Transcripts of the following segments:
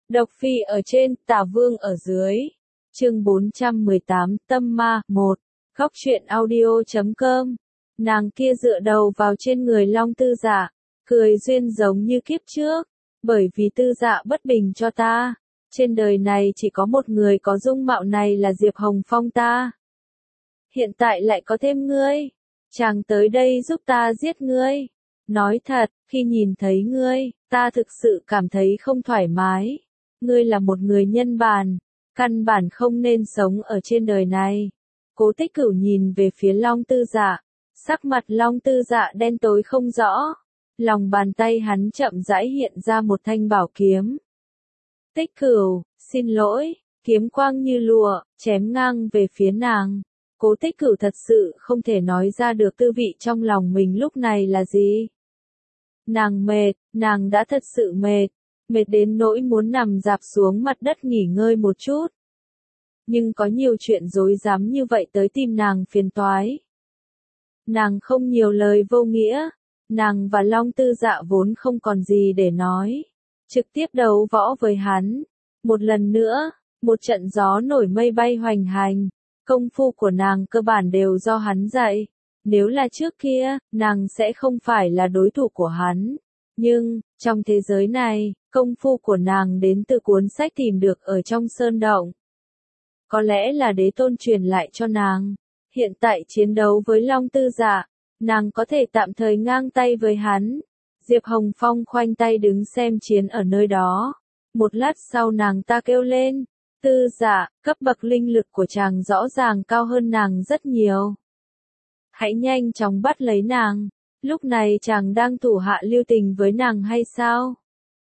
Độc Phi ở trên, Tả Vương ở dưới. Chương 418, Tâm Ma, 1. Góc truyện audio.com. Nàng kia dựa đầu vào trên người Long Tư Dạ, cười duyên giống như kiếp trước, bởi vì Tư Dạ bất bình cho ta. Trên đời này chỉ có một người có dung mạo này là Diệp Hồng Phong ta. Hiện tại lại có thêm ngươi. Chàng tới đây giúp ta giết ngươi. Nói thật, khi nhìn thấy ngươi, ta thực sự cảm thấy không thoải mái. Ngươi là một người nhân bản, căn bản không nên sống ở trên đời này. Cố Tích Cửu nhìn về phía Long Tư Dạ, sắc mặt Long Tư Dạ đen tối không rõ. Lòng bàn tay hắn chậm rãi hiện ra một thanh bảo kiếm. Tích Cửu, xin lỗi, kiếm quang như lụa, chém ngang về phía nàng. Cố Tích Cửu thật sự không thể nói ra được tư vị trong lòng mình lúc này là gì. Nàng mệt, nàng đã thật sự mệt đến nỗi muốn nằm rạp xuống mặt đất nghỉ ngơi một chút. Nhưng có nhiều chuyện rối rắm như vậy tới tìm nàng phiền toái. Nàng không nhiều lời vô nghĩa, nàng và Long Tư Dạ vốn không còn gì để nói. Trực tiếp đấu võ với hắn. Một lần nữa, một trận gió nổi mây bay hoành hành. Công phu của nàng cơ bản đều do hắn dạy. Nếu là trước kia, nàng sẽ không phải là đối thủ của hắn. Nhưng, trong thế giới này, công phu của nàng đến từ cuốn sách tìm được ở trong sơn động. Có lẽ là đế tôn truyền lại cho nàng. Hiện tại chiến đấu với Long Tư Dạ, nàng có thể tạm thời ngang tay với hắn. Diệp Hồng Phong khoanh tay đứng xem chiến ở nơi đó. Một lát sau nàng ta kêu lên, Tư Dạ, cấp bậc linh lực của chàng rõ ràng cao hơn nàng rất nhiều. Hãy nhanh chóng bắt lấy nàng. Lúc này chàng đang thủ hạ lưu tình với nàng hay sao?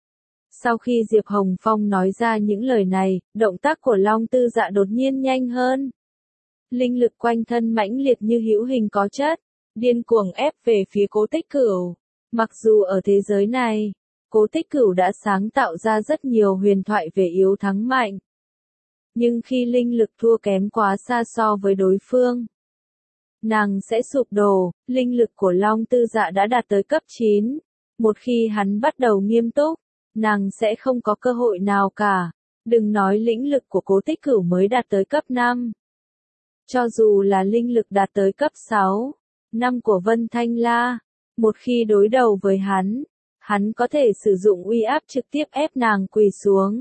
Sau khi Diệp Hồng Phong nói ra những lời này, động tác của Long Tư Dạ đột nhiên nhanh hơn. Linh lực quanh thân mãnh liệt như hữu hình có chất, điên cuồng ép về phía Cố Tích Cửu. Mặc dù ở thế giới này, Cố Tích Cửu đã sáng tạo ra rất nhiều huyền thoại về yếu thắng mạnh. Nhưng khi linh lực thua kém quá xa so với đối phương, nàng sẽ sụp đổ. Linh lực của Long Tư Dạ đã đạt tới cấp 9. Một khi hắn bắt đầu nghiêm túc, nàng sẽ không có cơ hội nào cả. Đừng nói lĩnh lực của Cố Tích Cửu mới đạt tới cấp 5. Cho dù là linh lực đạt tới cấp 6, 5 của Vân Thanh La, một khi đối đầu với hắn có thể sử dụng uy áp trực tiếp ép nàng quỳ xuống.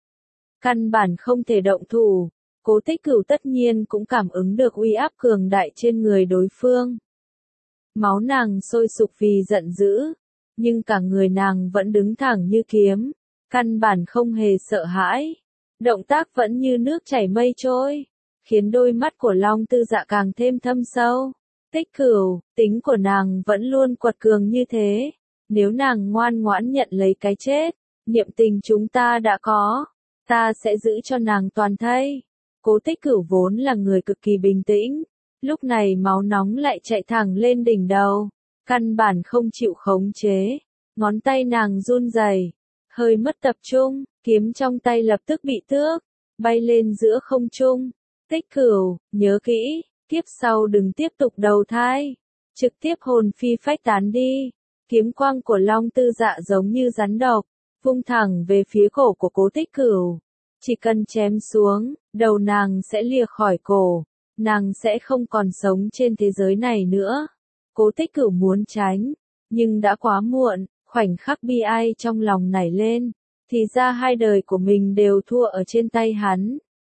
Căn bản không thể động thủ. Cố Tích Cửu tất nhiên cũng cảm ứng được uy áp cường đại trên người đối phương. Máu nàng sôi sục vì giận dữ, nhưng cả người nàng vẫn đứng thẳng như kiếm, căn bản không hề sợ hãi. Động tác vẫn như nước chảy mây trôi, khiến đôi mắt của Long Tư Dạ càng thêm thâm sâu. Tích Cửu, tính của nàng vẫn luôn quật cường như thế. Nếu nàng ngoan ngoãn nhận lấy cái chết, niệm tình chúng ta đã có, ta sẽ giữ cho nàng toàn thây. Cố Tích Cửu vốn là người cực kỳ bình tĩnh, lúc này máu nóng lại chạy thẳng lên đỉnh đầu, căn bản không chịu khống chế, ngón tay nàng run rẩy, hơi mất tập trung, kiếm trong tay lập tức bị tước, bay lên giữa không trung. Tích Cửu, nhớ kỹ, kiếp sau đừng tiếp tục đầu thai, trực tiếp hồn phi phách tán đi. Kiếm quang của Long Tư Dạ giống như rắn độc, vung thẳng về phía cổ của Cố Tích Cửu. Chỉ cần chém xuống, đầu nàng sẽ lìa khỏi cổ, nàng sẽ không còn sống trên thế giới này nữa. Cố Tích Cửu muốn tránh, nhưng đã quá muộn. Khoảnh khắc bi ai trong lòng nảy lên, thì ra hai đời của mình đều thua ở trên tay hắn.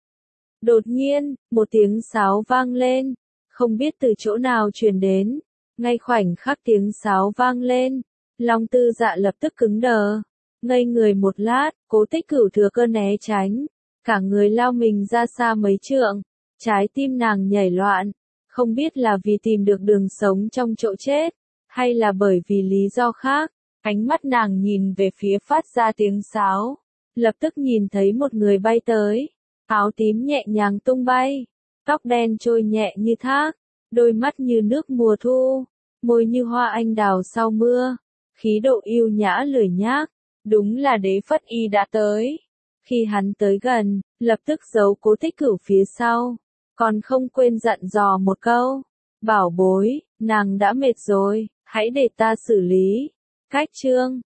Đột nhiên, một tiếng sáo vang lên, không biết từ chỗ nào truyền đến. Ngay khoảnh khắc tiếng sáo vang lên, Long Tư Dạ lập tức cứng đờ. Ngây người một lát, Cố Tích Cửu thừa cơ né tránh, cả người lao mình ra xa mấy trượng, trái tim nàng nhảy loạn, không biết là vì tìm được đường sống trong chỗ chết, hay là bởi vì lý do khác. Ánh mắt nàng nhìn về phía phát ra tiếng sáo, lập tức nhìn thấy một người bay tới, áo tím nhẹ nhàng tung bay, tóc đen trôi nhẹ như thác, đôi mắt như nước mùa thu, môi như hoa anh đào sau mưa, khí độ yêu nhã lười nhác. Đúng là Đế Phất Y đã tới. Khi hắn tới gần, lập tức giấu Cố Tích Cửu phía sau, còn không quên dặn dò một câu, bảo bối, nàng đã mệt rồi, hãy để ta xử lý. Cách chương